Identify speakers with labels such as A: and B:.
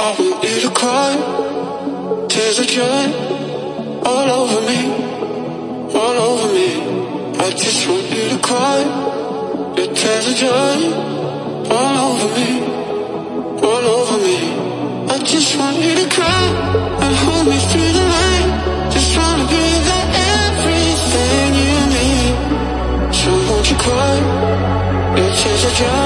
A: I want you to cry, tears of joy, all over me, all over me. I just want you to cry, your tears of joy, all over me, all over me. I just want you to cry and hold me through the night. Just wanna be the everything you need. So won't you cry, your tears of joy.